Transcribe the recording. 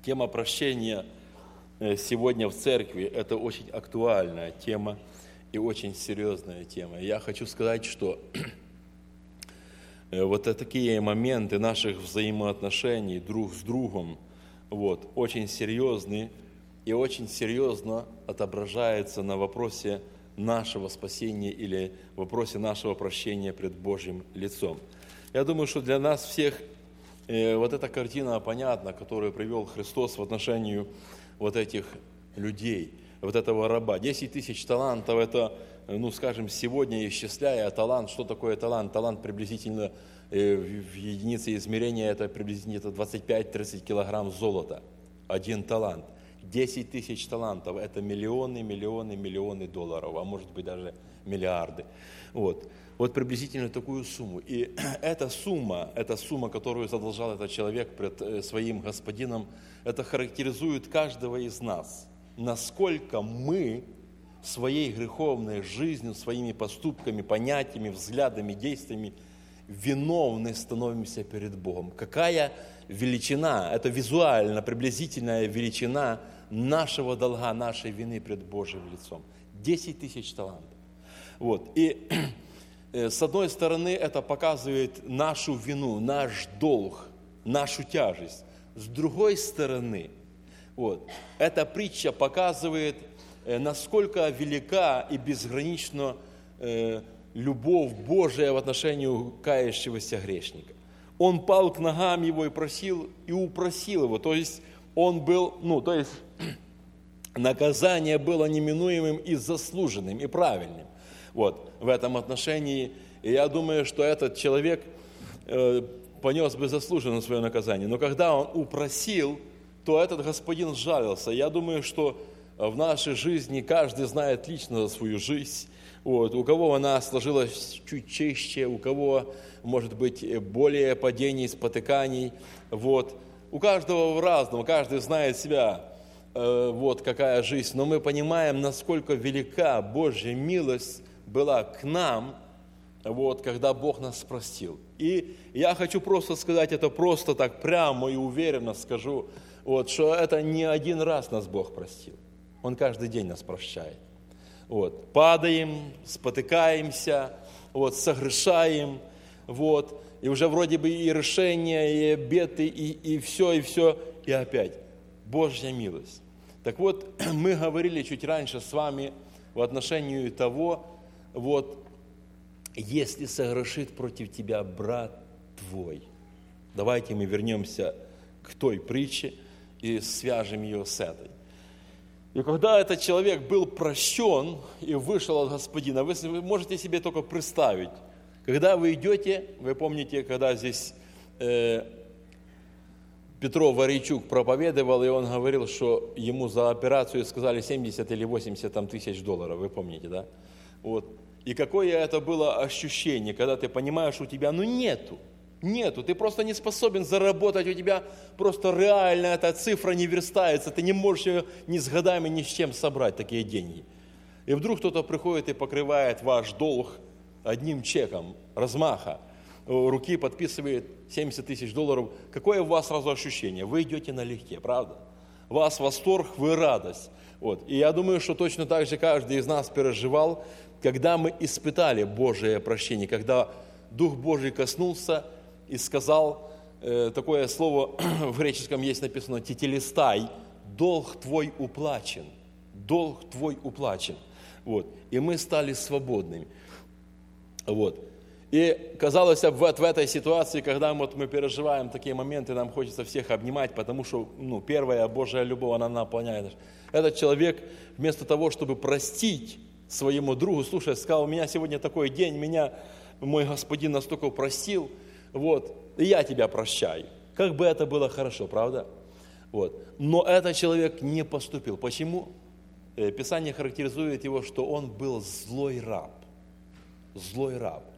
Тема прощения сегодня в церкви – это очень актуальная тема и очень серьезная тема. Я хочу сказать, что вот такие моменты наших взаимоотношений друг с другом очень серьезны и очень серьезно отображаются на вопросе нашего спасения или вопросе нашего прощения пред Божьим лицом. Я думаю, что для нас всех вот эта картина понятна, которую привел Христос в отношении вот этих людей, вот этого раба. 10 тысяч талантов – это, скажем, сегодня исчисляя талант. Что такое талант? Талант приблизительно в единице измерения – это приблизительно 25-30 килограмм золота. Один талант. 10 тысяч талантов – это миллионы, миллионы, миллионы долларов, а может быть даже миллиарды. Вот приблизительно такую сумму. И эта сумма, которую задолжал этот человек пред своим господином, это характеризует каждого из нас. Насколько мы своей греховной жизнью, своими поступками, понятиями, взглядами, действиями виновны становимся перед Богом. Какая величина, это визуально, приблизительная величина нашего долга, нашей вины пред Божьим лицом. 10 тысяч талантов. И с одной стороны, это показывает нашу вину, наш долг, нашу тяжесть. С другой стороны, эта притча показывает, насколько велика и безгранична любовь Божия в отношении кающегося грешника. Он пал к ногам его и просил, и упросил его. То есть, он был, наказание было неминуемым и заслуженным, и правильным. В этом отношении, и я думаю, что этот человек понес бы заслуженно свое наказание. Но когда он упросил, то этот господин сжалился. Я думаю, что в нашей жизни каждый знает лично свою жизнь. У кого она сложилась чуть чище, у кого, может быть, более падений, спотыканий. У каждого в-разному, каждый знает себя, какая жизнь. Но мы понимаем, насколько велика Божья милость была к нам, когда Бог нас простил. И я хочу просто сказать это просто так прямо и уверенно скажу, что это не один раз нас Бог простил. Он каждый день нас прощает. Падаем, спотыкаемся, согрешаем, и уже вроде бы и решения, и обеты, и все, и опять. Божья милость. Так мы говорили чуть раньше с вами в отношении того, если согрешит против тебя брат твой. Давайте мы вернемся к той притче и свяжем ее с этой. И когда этот человек был прощен и вышел от Господина, вы можете себе только представить, когда вы идете, вы помните, когда здесь Петро Варичук проповедовал, и он говорил, что ему за операцию сказали 70 или 80 тысяч долларов, вы помните, да? И какое это было ощущение, когда ты понимаешь, у тебя нету, ты просто не способен заработать, у тебя просто реально эта цифра не верстается, ты не можешь ее ни с годами, ни с чем собрать такие деньги. И вдруг кто-то приходит и покрывает ваш долг одним чеком, размаха, руки подписывает 70 тысяч долларов. Какое у вас сразу ощущение? Вы идете налегке, правда? У вас восторг, вы радость. И я думаю, что точно так же каждый из нас переживал, когда мы испытали Божие прощение, когда Дух Божий коснулся и сказал, такое слово в греческом есть написано «тетелестай», «долг твой уплачен», «долг твой уплачен». И мы стали свободными. И казалось, в этой ситуации, когда мы переживаем такие моменты, нам хочется всех обнимать, потому что первая Божья любовь, она наполняет. Этот человек вместо того, чтобы простить своему другу, слушай, сказал, у меня сегодня такой день, меня мой господин настолько простил, и я тебя прощаю. Как бы это было хорошо, правда? Но этот человек не поступил. Почему? Писание характеризует его, что он был злой раб. Злой раб.